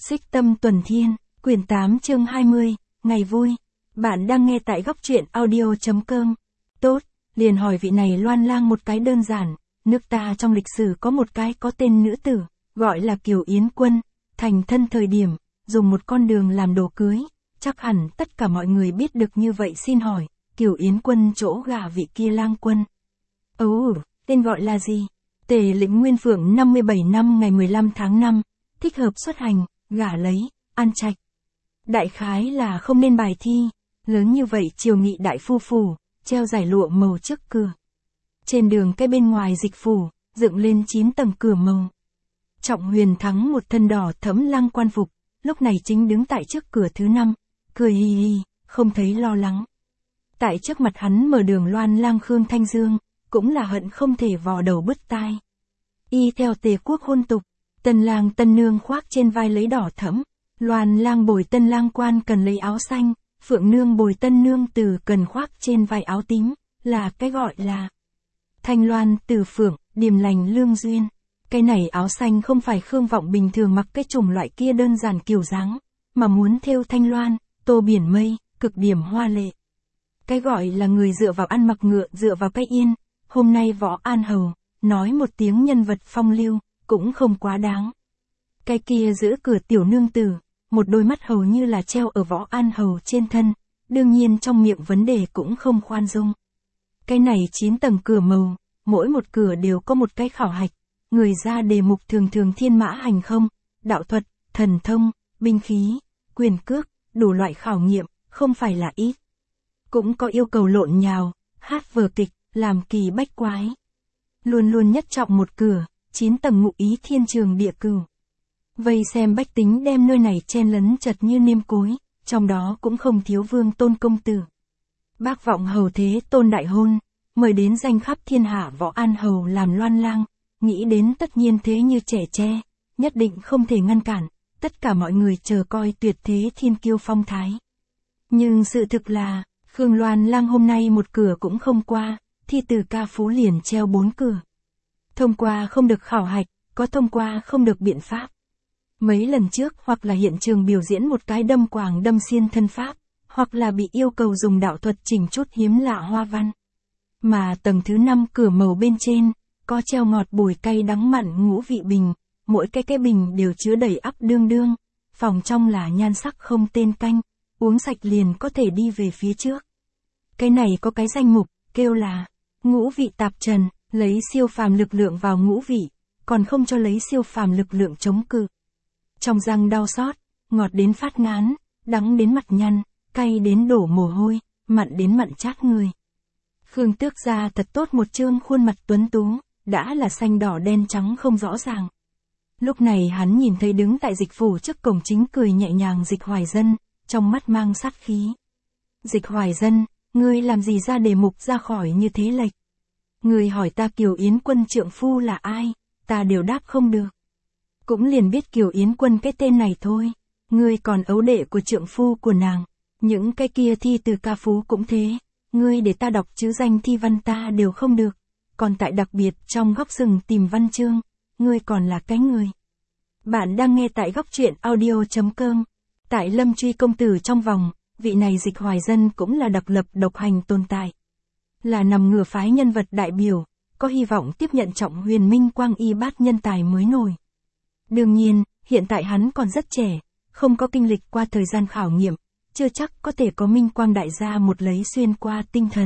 Xích Tâm Tuần Thiên, quyển 8 chương 20, ngày vui. Bạn đang nghe tại góc truyện audio.com. Tốt, liền hỏi vị này Loan Lang một cái đơn giản, nước ta trong lịch sử có một cái có tên nữ tử, gọi là Kiều Yến Quân, thành thân thời điểm, dùng một con đường làm đồ cưới, chắc hẳn tất cả mọi người biết được như vậy xin hỏi, Kiều Yến Quân chỗ gả vị kia Lang Quân. Tên gọi là gì? Tề lĩnh Nguyên Phượng 57 năm ngày 15 tháng 5, thích hợp xuất hành, gả lấy, an trạch. Đại khái là không nên bài thi, lớn như vậy triều nghị đại phu phủ, treo giải lụa màu trước cửa. Trên đường cái bên ngoài dịch phủ, dựng lên 9 tầng cửa màu. Trọng Huyền Thắng một thân đỏ thẫm lang quan phục, lúc này chính đứng tại trước cửa thứ 5, cười hì hì, không thấy lo lắng. Tại trước mặt hắn mở đường Loan Lang Khương Thanh Dương, cũng là hận không thể vò đầu bứt tai. Y theo Tề quốc hôn tục, tân lang tân nương khoác trên vai lấy đỏ thẫm, Loan Lang bồi tân lang quan cần lấy áo xanh, phượng nương bồi tân nương từ cần khoác trên vai áo tím, là cái gọi là Thanh Loan Từ Phượng, điềm lành lương duyên. Cái này áo xanh không phải Khương Vọng bình thường mặc cái chủng loại kia đơn giản kiểu dáng, mà muốn thêu thanh loan, tô biển mây, cực điểm hoa lệ. Cái gọi là người dựa vào ăn mặc ngựa dựa vào cái yên, hôm nay Võ An Hầu, nói một tiếng nhân vật phong lưu, cũng không quá đáng. Cái kia giữ cửa tiểu nương tử, một đôi mắt hầu như là treo ở Võ An Hầu trên thân, đương nhiên trong miệng vấn đề cũng không khoan dung. Cái này 9 tầng cửa màu, mỗi một cửa đều có một cái khảo hạch, người ra đề mục thường thường thiên mã hành không, đạo thuật, thần thông, binh khí, quyền cước, đủ loại khảo nghiệm, không phải là ít. Cũng có yêu cầu lộn nhào, hát vở kịch, làm kỳ bách quái. Luôn luôn nhất trọng một cửa, 9 tầng ngụ ý thiên trường địa cửu. Vây xem bách tính đem nơi này chen lấn chật như nêm cối, trong đó cũng không thiếu Vương Tôn công tử. Bác Vọng Hầu Thế Tôn đại hôn, mời đến danh khắp thiên hạ Võ An Hầu làm Loan Lang, nghĩ đến tất nhiên thế như trẻ tre, nhất định không thể ngăn cản, tất cả mọi người chờ coi tuyệt thế thiên kiêu phong thái. Nhưng sự thực là, Khương Loan Lang hôm nay một cửa cũng không qua, thi từ ca phú liền treo 4 cửa. Thông qua không được khảo hạch, có thông qua không được biện pháp. Mấy lần trước hoặc là hiện trường biểu diễn một cái đâm quàng đâm xiên thân pháp, hoặc là bị yêu cầu dùng đạo thuật chỉnh chút hiếm lạ hoa văn. Mà tầng thứ 5 cửa màu bên trên, có treo ngọt bùi cay đắng mặn ngũ vị bình, mỗi cái bình đều chứa đầy ắp đương đương, phòng trong là nhan sắc không tên canh, uống sạch liền có thể đi về phía trước. Cái này có cái danh mục, kêu là ngũ vị tạp trần, lấy siêu phàm lực lượng vào ngũ vị, còn không cho lấy siêu phàm lực lượng chống cự. Trong răng đau xót, ngọt đến phát ngán, đắng đến mặt nhăn, cay đến đổ mồ hôi, mặn đến mặn chát người. Khương Tước ra thật tốt một trương khuôn mặt tuấn tú, đã là xanh đỏ đen trắng không rõ ràng. Lúc này hắn nhìn thấy đứng tại dịch phủ trước cổng chính cười nhẹ nhàng Dịch Hoài Dân, trong mắt mang sát khí. Dịch Hoài Dân, ngươi làm gì ra đề mục ra khỏi như thế lệch? Ngươi hỏi ta Kiều Yến Quân trượng phu là ai, ta đều đáp không được. Cũng liền biết Kiều Yến Quân cái tên này thôi, ngươi còn ấu đệ của trượng phu của nàng, những cái kia thi từ ca phú cũng thế, ngươi để ta đọc chữ danh thi văn ta đều không được, còn tại đặc biệt trong góc rừng tìm văn chương, ngươi còn là cái người. Bạn đang nghe tại góc truyện audio.com, tại Lâm Truy công tử trong vòng, vị này Dịch Hoài Dân cũng là đặc lập độc hành tồn tại. Là nằm ngửa phái nhân vật đại biểu, có hy vọng tiếp nhận Trọng Huyền Minh Quang y bát nhân tài mới nổi. Đương nhiên, hiện tại hắn còn rất trẻ, không có kinh lịch qua thời gian khảo nghiệm, chưa chắc có thể có Minh Quang đại gia một lấy xuyên qua tinh thần.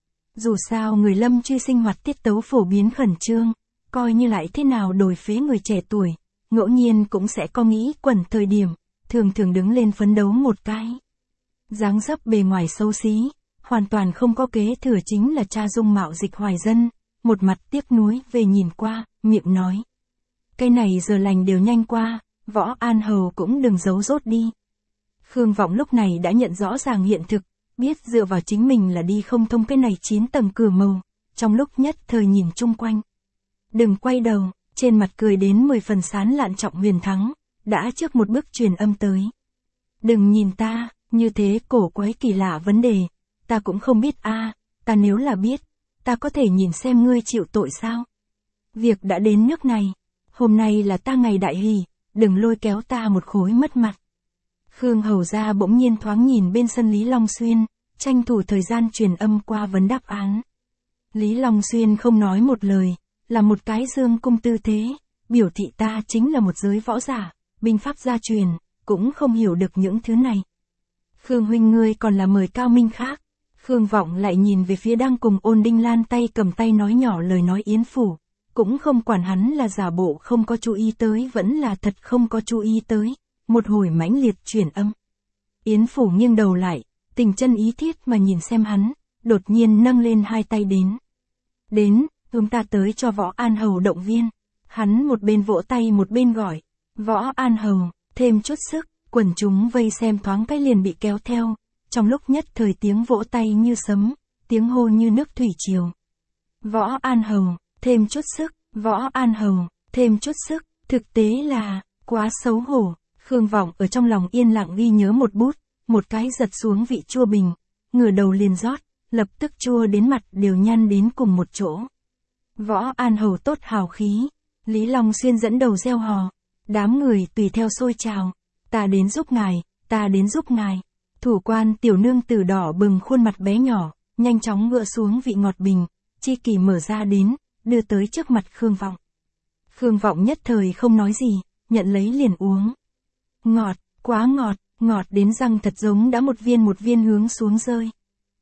Dù sao người Lâm Truy sinh hoạt tiết tấu phổ biến khẩn trương, coi như lại thế nào đổi phế người trẻ tuổi, ngẫu nhiên cũng sẽ có nghĩ quẩn thời điểm, thường thường đứng lên phấn đấu một cái. Dáng dấp bề ngoài xấu xí, hoàn toàn không có kế thừa chính là cha dung mạo Dịch Hoài Dân, một mặt tiếc nuối về nhìn qua, miệng nói. Cái này giờ lành đều nhanh qua, Võ An Hầu cũng đừng giấu rốt đi. Khương Vọng lúc này đã nhận rõ ràng hiện thực, biết dựa vào chính mình là đi không thông cái này 9 tầng cửa màu, trong lúc nhất thời nhìn chung quanh. Đừng quay đầu, trên mặt cười đến 10 phần sán lạn Trọng Huyền Thắng, đã trước một bước truyền âm tới. Đừng nhìn ta, như thế cổ quái kỳ lạ vấn đề, ta cũng không biết ta nếu là biết, ta có thể nhìn xem ngươi chịu tội sao. Việc đã đến nước này, hôm nay là ta ngày đại hỷ, đừng lôi kéo ta một khối mất mặt. Khương hầu gia bỗng nhiên thoáng nhìn bên sân Lý Long Xuyên, tranh thủ thời gian truyền âm qua vấn đáp án. Lý Long Xuyên không nói một lời, là một cái dương cung tư thế, biểu thị ta chính là một giới võ giả, binh pháp gia truyền, cũng không hiểu được những thứ này. Khương huynh ngươi còn là mời cao minh khác. Khương Vọng lại nhìn về phía đang cùng Ôn Đinh Lan tay cầm tay nói nhỏ lời nói Yến Phủ, cũng không quản hắn là giả bộ không có chú ý tới vẫn là thật không có chú ý tới, một hồi mãnh liệt chuyển âm. Yến Phủ nghiêng đầu lại, tình chân ý thiết mà nhìn xem hắn, đột nhiên nâng lên hai tay đến, chúng ta tới cho Võ An Hầu động viên. Hắn một bên vỗ tay một bên gọi, Võ An Hầu, thêm chút sức, quần chúng vây xem thoáng cái liền bị kéo theo, trong lúc nhất thời tiếng vỗ tay như sấm, tiếng hô như nước thủy triều. Võ An Hầu, thêm chút sức, Võ An Hầu, thêm chút sức, thực tế là, quá xấu hổ. Khương Vọng ở trong lòng yên lặng ghi nhớ một bút, một cái giật xuống vị chua bình, ngửa đầu liền rót, lập tức chua đến mặt đều nhăn đến cùng một chỗ. Võ An Hầu tốt hào khí, Lý Long Xuyên dẫn đầu reo hò, đám người tùy theo xôi trào, ta đến giúp ngài, ta đến giúp ngài. Thủ quan tiểu nương tử đỏ bừng khuôn mặt bé nhỏ, nhanh chóng ngựa xuống vị ngọt bình, chi kỳ mở ra đến, đưa tới trước mặt Khương Vọng. Khương Vọng nhất thời không nói gì, nhận lấy liền uống. Ngọt, quá ngọt, ngọt đến răng thật giống đã một viên hướng xuống rơi.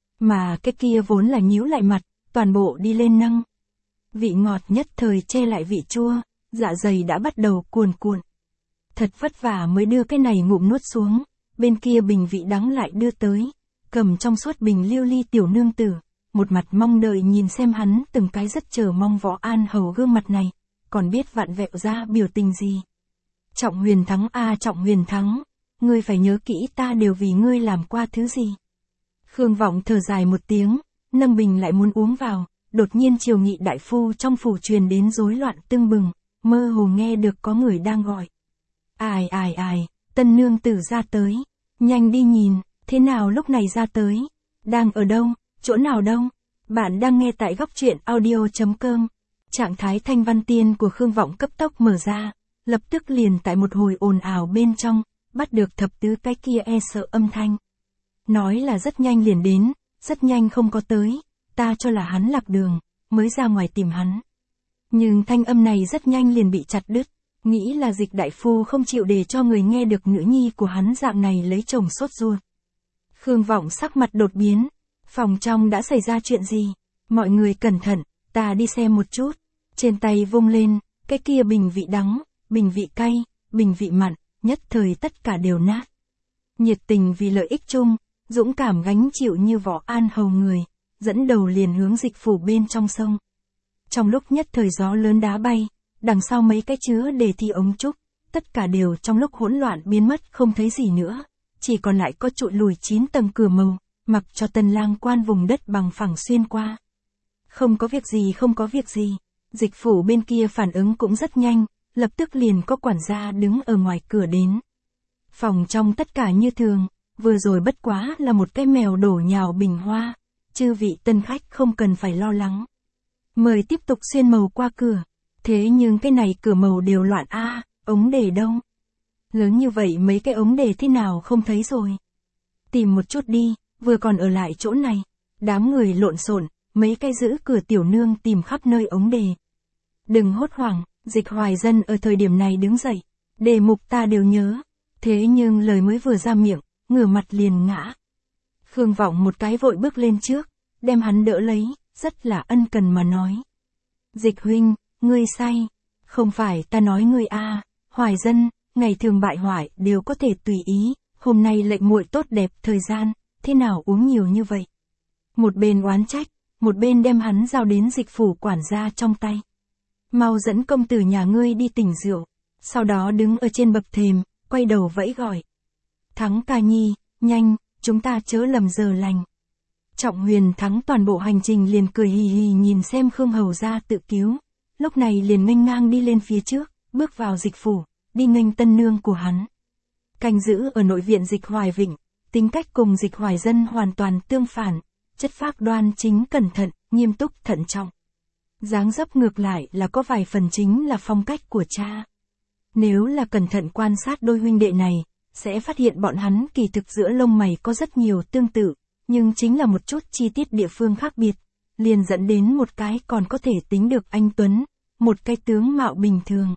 Mà cái kia vốn là nhíu lại mặt, toàn bộ đi lên nâng. Vị ngọt nhất thời che lại vị chua, dạ dày đã bắt đầu cuồn cuộn. Thật vất vả mới đưa cái này ngụm nuốt xuống, bên kia bình vị đắng lại đưa tới, cầm trong suốt bình lưu ly tiểu nương tử, một mặt mong đợi nhìn xem hắn từng cái rất chờ mong Võ An Hầu gương mặt này, còn biết vặn vẹo ra biểu tình gì. Trọng Huyền thắng a Trọng Huyền thắng, ngươi phải nhớ kỹ ta đều vì ngươi làm qua thứ gì. Khương Vọng thở dài một tiếng, nâng bình lại muốn uống vào, đột nhiên Triều Nghị đại phu trong phủ truyền đến rối loạn tưng bừng, mơ hồ nghe được có người đang gọi. Ai, tân nương tử ra tới, nhanh đi nhìn, thế nào lúc này ra tới, đang ở đâu, chỗ nào đâu. Bạn đang nghe tại góc truyện audio.com. Trạng thái thanh văn tiên của Khương Vọng cấp tốc mở ra, lập tức liền tại một hồi ồn ào bên trong, bắt được thập tứ cái kia e sợ âm thanh. Nói là rất nhanh liền đến, rất nhanh không có tới, ta cho là hắn lạc đường, mới ra ngoài tìm hắn. Nhưng thanh âm này rất nhanh liền bị chặt đứt, nghĩ là Dịch đại phu không chịu để cho người nghe được nữ nhi của hắn dạng này lấy chồng sốt ruột. Khương Vọng sắc mặt đột biến, phòng trong đã xảy ra chuyện gì? Mọi người cẩn thận, ta đi xem một chút. Trên tay vung lên, cái kia bình vị đắng, bình vị cay, bình vị mặn, nhất thời tất cả đều nát. Nhiệt tình vì lợi ích chung, dũng cảm gánh chịu như Võ An Hầu người, dẫn đầu liền hướng Dịch phủ bên trong sông. Trong lúc nhất thời gió lớn đá bay, đằng sau mấy cái chứa đề thi ống trúc, tất cả đều trong lúc hỗn loạn biến mất không thấy gì nữa, chỉ còn lại có trụi lùi 9 tầng cửa màu, mặc cho Tân Lang Quan vùng đất bằng phẳng xuyên qua. Không có việc gì, Dịch phủ bên kia phản ứng cũng rất nhanh, lập tức liền có quản gia đứng ở ngoài cửa đến. Phòng trong tất cả như thường, vừa rồi bất quá là một cái mèo đổ nhào bình hoa, chư vị tân khách không cần phải lo lắng. Mời tiếp tục xuyên màu qua cửa, thế nhưng cái này cửa màu đều loạn a, ống đề đâu? Lớn như vậy mấy cái ống đề thế nào không thấy rồi? Tìm một chút đi, vừa còn ở lại chỗ này, đám người lộn xộn, mấy cái giữ cửa tiểu nương tìm khắp nơi ống đề. Đừng hốt hoảng, Dịch Hoài Dân ở thời điểm này đứng dậy, đề mục ta đều nhớ, thế nhưng lời mới vừa ra miệng, ngửa mặt liền ngã. Khương Vọng một cái vội bước lên trước, đem hắn đỡ lấy, rất là ân cần mà nói. Dịch huynh, ngươi say, không phải ta nói ngươi a, Hoài Dân, ngày thường bại hoại đều có thể tùy ý, hôm nay lệnh muội tốt đẹp thời gian, thế nào uống nhiều như vậy. Một bên oán trách, một bên đem hắn giao đến Dịch phủ quản gia trong tay. Mau dẫn công tử nhà ngươi đi tỉnh rượu, sau đó đứng ở trên bậc thềm, quay đầu vẫy gọi. Thắng ca nhi, nhanh, chúng ta chớ lầm giờ lành. Trọng Huyền Thắng toàn bộ hành trình liền cười hì hì nhìn xem Khương hầu gia tự cứu, lúc này liền nghênh ngang đi lên phía trước, bước vào Dịch phủ, đi nghênh tân nương của hắn. Canh giữ ở nội viện Dịch Hoài Vịnh, tính cách cùng Dịch Hoài Dân hoàn toàn tương phản, chất phác đoan chính cẩn thận, nghiêm túc thận trọng. Dáng dấp ngược lại là có vài phần chính là phong cách của cha. Nếu là cẩn thận quan sát đôi huynh đệ này, sẽ phát hiện bọn hắn kỳ thực giữa lông mày có rất nhiều tương tự, nhưng chính là một chút chi tiết địa phương khác biệt, liền dẫn đến một cái còn có thể tính được anh tuấn, một cái tướng mạo bình thường.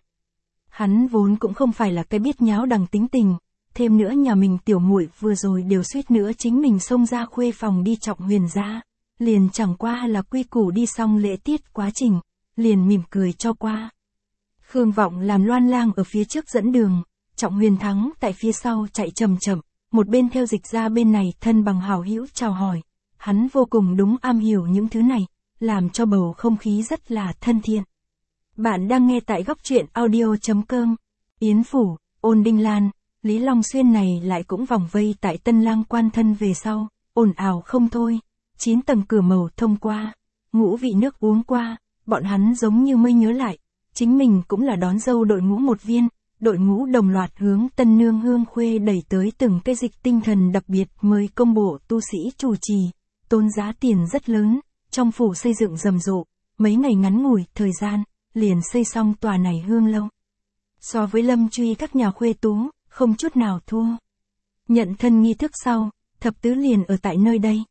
Hắn vốn cũng không phải là cái biết nháo đằng tính tình, thêm nữa nhà mình tiểu muội vừa rồi đều suýt nữa chính mình xông ra khuê phòng đi Trọng Huyền ra, liền chẳng qua là quy củ đi xong lễ tiết quá trình, liền mỉm cười cho qua. Khương Vọng làm Loan Lang ở phía trước dẫn đường, Trọng Huyền Thắng tại phía sau chạy chậm chậm, một bên theo Dịch ra bên này thân bằng hảo hữu chào hỏi, hắn vô cùng đúng am hiểu những thứ này, làm cho bầu không khí rất là thân thiện. Bạn đang nghe tại góc truyện audio.com. Yến Phủ, Ôn Đinh Lan, Lý Long Xuyên này lại cũng vòng vây tại Tân Lang quan thân về sau, ồn ào không thôi, 9 tầng cửa màu thông qua, ngũ vị nước uống qua, bọn hắn giống như mới nhớ lại, chính mình cũng là đón dâu đội ngũ một viên, đội ngũ đồng loạt hướng Tân Nương Hương Khuê đẩy tới từng cái dịch tinh thần đặc biệt mời công bộ tu sĩ chủ trì, tốn giá tiền rất lớn, trong phủ xây dựng rầm rộ, mấy ngày ngắn ngủi thời gian, liền xây xong tòa này hương lâu. So với Lâm Truy các nhà khuê tú, không chút nào thua. Nhận thân nghi thức sau, thập tứ liền ở tại nơi đây.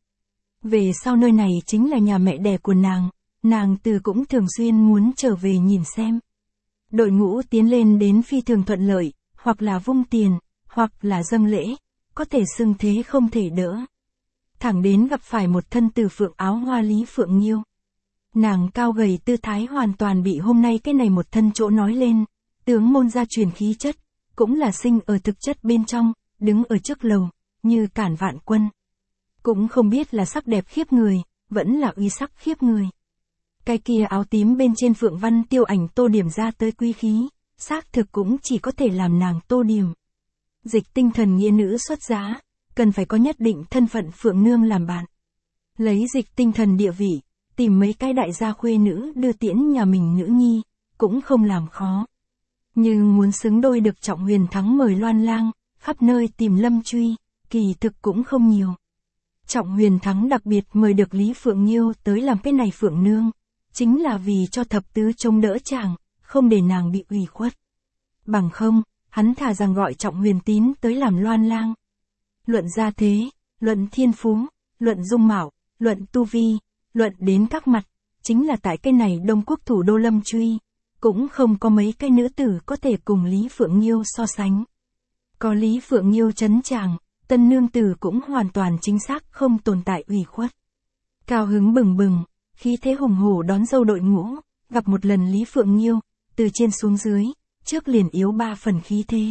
Về sau nơi này chính là nhà mẹ đẻ của nàng từ cũng thường xuyên muốn trở về nhìn xem. Đội ngũ tiến lên đến phi thường thuận lợi, hoặc là vung tiền, hoặc là dâng lễ, có thể xưng thế không thể đỡ. Thẳng đến gặp phải một thân từ phượng áo hoa Lý Phượng Nghiêu. Nàng cao gầy tư thái hoàn toàn bị hôm nay cái này một thân chỗ nói lên, tướng môn gia truyền khí chất, cũng là sinh ở thực chất bên trong, đứng ở trước lầu, như cản vạn quân. Cũng không biết là sắc đẹp khiếp người, vẫn là uy sắc khiếp người. Cái kia áo tím bên trên phượng văn tiêu ảnh tô điểm ra tới quý khí, xác thực cũng chỉ có thể làm nàng tô điểm. Dịch tinh thần nghĩa nữ xuất giá, cần phải có nhất định thân phận phượng nương làm bạn. Lấy dịch tinh thần địa vị, tìm mấy cái đại gia khuê nữ đưa tiễn nhà mình nữ nhi, cũng không làm khó. Nhưng muốn xứng đôi được Trọng Huyền Thắng mời Loan Lang, khắp nơi tìm Lâm Truy, kỳ thực cũng không nhiều. Trọng Huyền Thắng đặc biệt mời được Lý Phượng Nghiêu tới làm cái này phượng nương, chính là vì cho thập tứ trông đỡ chàng, không để nàng bị ủy khuất. Bằng không, hắn thà rằng gọi Trọng Huyền Tín tới làm Loan Lang. Luận gia thế, luận thiên phú, luận dung mạo, luận tu vi, luận đến các mặt, chính là tại cái này Đông Quốc thủ đô Lâm Truy, cũng không có mấy cái nữ tử có thể cùng Lý Phượng Nghiêu so sánh. Có Lý Phượng Nghiêu chấn chàng, tân nương tử cũng hoàn toàn chính xác không tồn tại ủy khuất. Cao hứng bừng bừng, khí thế hùng hổ đón dâu đội ngũ, gặp một lần Lý Phượng Nghiêu, từ trên xuống dưới, trước liền yếu 3 phần khí thế.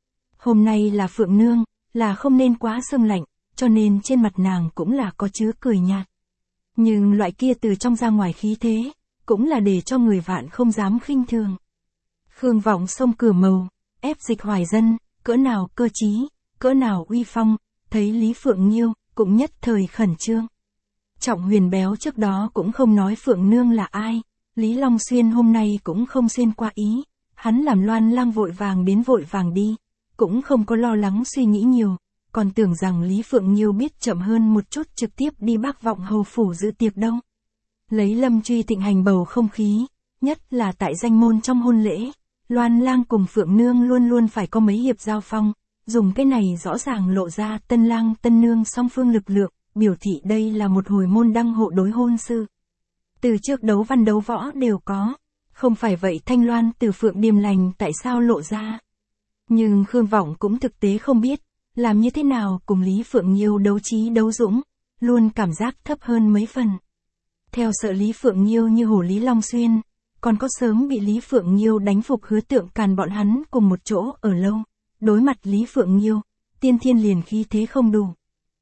Hôm nay là Phượng Nương, là không nên quá sương lạnh, cho nên trên mặt nàng cũng là có chứa cười nhạt. Nhưng loại kia từ trong ra ngoài khí thế, cũng là để cho người vạn không dám khinh thường. Khương Vọng xông cửa màu, ép Dịch Hoài Dân, cỡ nào cơ trí, cỡ nào uy phong, thấy Lý Phượng Nghiêu, cũng nhất thời khẩn trương. Trọng Huyền béo trước đó cũng không nói Phượng Nương là ai, Lý Long Xuyên hôm nay cũng không xuyên qua ý, hắn làm Loan Lang vội vàng đến vội vàng đi, cũng không có lo lắng suy nghĩ nhiều, còn tưởng rằng Lý Phượng Nghiêu biết chậm hơn một chút trực tiếp đi Bắc Vọng Hầu phủ dự tiệc đâu. Lấy Lâm Truy thịnh hành bầu không khí, nhất là tại danh môn trong hôn lễ, Loan Lang cùng Phượng Nương luôn luôn phải có mấy hiệp giao phong, dùng cái này rõ ràng lộ ra tân lang tân nương song phương lực lượng, biểu thị đây là một hồi môn đăng hộ đối hôn sự. Từ trước đấu văn đấu võ đều có, không phải vậy Thanh Loan từ Phượng Điềm Lành tại sao lộ ra. Nhưng Khương Vọng cũng thực tế không biết, làm như thế nào cùng Lý Phượng Nghiêu đấu trí đấu dũng, luôn cảm giác thấp hơn mấy phần. Theo sợ Lý Phượng Nghiêu như hổ Lý Long Xuyên, còn có sớm bị Lý Phượng Nghiêu đánh phục hứa tượng càn bọn hắn cùng một chỗ ở lâu, đối mặt Lý Phượng Nghiêu, tiên thiên liền khí thế không đủ.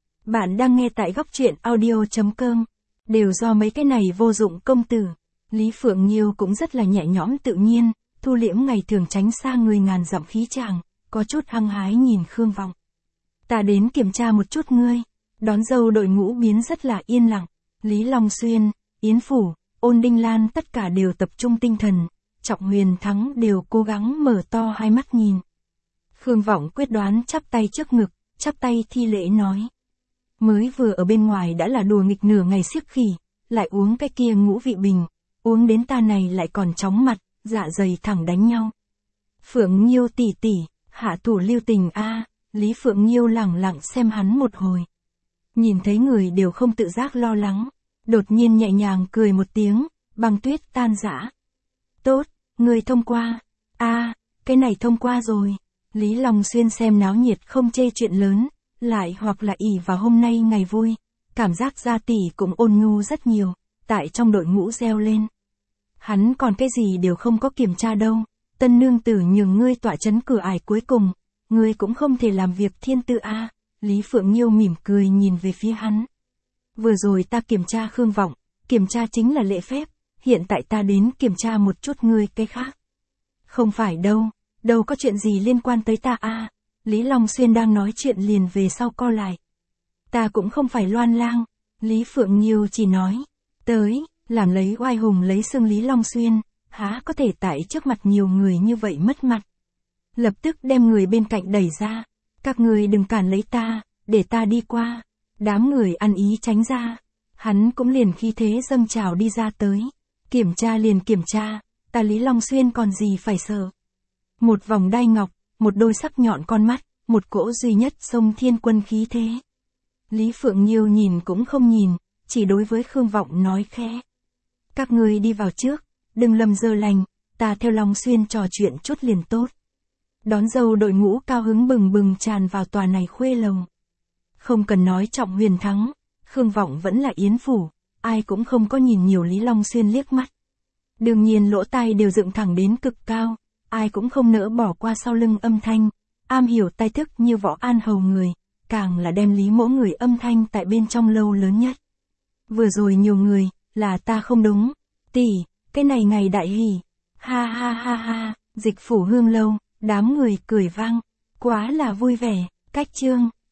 Bạn đang nghe tại góc truyện audio.com, đều do mấy cái này vô dụng công tử. Lý Phượng Nghiêu cũng rất là nhẹ nhõm tự nhiên, thu liễm ngày thường tránh xa người ngàn dặm khí chàng, có chút hăng hái nhìn Khương Vọng. Ta đến kiểm tra một chút ngươi. Đón dâu đội ngũ biến rất là yên lặng, Lý Long Xuyên, Yến Phủ, Ôn Đinh Lan tất cả đều tập trung tinh thần, Trọng Huyền Thắng đều cố gắng mở to hai mắt nhìn. Khương Vọng quyết đoán chắp tay trước ngực, chắp tay thi lễ nói. Mới vừa ở bên ngoài đã là đùa nghịch nửa ngày xiếc khỉ, lại uống cái kia ngũ vị bình, uống đến ta này lại còn chóng mặt, dạ dày thẳng đánh nhau. Phượng Nhiêu tỷ tỷ, hạ thủ lưu tình a. Lý Phượng Nhiêu lẳng lặng xem hắn một hồi. Nhìn thấy người đều không tự giác lo lắng, đột nhiên nhẹ nhàng cười một tiếng, băng tuyết tan rã. Tốt, người thông qua. Cái này thông qua rồi. Lý Long Xuyên xem náo nhiệt không chê chuyện lớn, lại hoặc là ỷ vào hôm nay ngày vui, cảm giác gia tỷ cũng ôn nhu rất nhiều, tại trong đội ngũ reo lên. Hắn còn cái gì đều không có kiểm tra đâu, tân nương tử nhường ngươi tọa chấn cửa ải cuối cùng, ngươi cũng không thể làm việc thiên tư a. Lý Phượng Nhiêu mỉm cười nhìn về phía hắn. Vừa rồi ta kiểm tra Khương Vọng, kiểm tra chính là lễ phép, hiện tại ta đến kiểm tra một chút ngươi cái khác. Không phải đâu có chuyện gì liên quan tới ta a. Lý Long Xuyên đang nói chuyện liền về sau co lại. Ta cũng không phải loan lang, Lý Phượng Nhiêu chỉ nói, tới, làm lấy oai hùng lấy xương Lý Long Xuyên, há có thể tại trước mặt nhiều người như vậy mất mặt. Lập tức đem người bên cạnh đẩy ra, các người đừng cản lấy ta, để ta đi qua. Đám người ăn ý tránh ra, hắn cũng liền khí thế dâng trào đi ra tới. Kiểm tra liền kiểm tra, ta Lý Long Xuyên còn gì phải sợ. Một vòng đai ngọc, một đôi sắc nhọn con mắt, một cỗ duy nhất sông thiên quân khí thế. Lý Phượng Nhiêu nhìn cũng không nhìn, chỉ đối với Khương Vọng nói khẽ. Các người đi vào trước, đừng lầm giờ lành, ta theo Long Xuyên trò chuyện chút liền tốt. Đón dâu đội ngũ cao hứng bừng bừng tràn vào tòa này khuê lầu. Không cần nói Trọng Huyền thắng, Khương Vọng vẫn là yến phủ, ai cũng không có nhìn nhiều Lý Long Xuyên liếc mắt. Đương nhiên lỗ tai đều dựng thẳng đến cực cao, ai cũng không nỡ bỏ qua sau lưng âm thanh, am hiểu tai thức như Võ An hầu người, càng là đem Lý mỗ người âm thanh tại bên trong lâu lớn nhất. Vừa rồi nhiều người, là ta không đúng, tỷ, cái này ngày đại hỷ, ha ha ha ha, Dịch phủ Hương lâu, đám người cười vang, quá là vui vẻ, cách chương.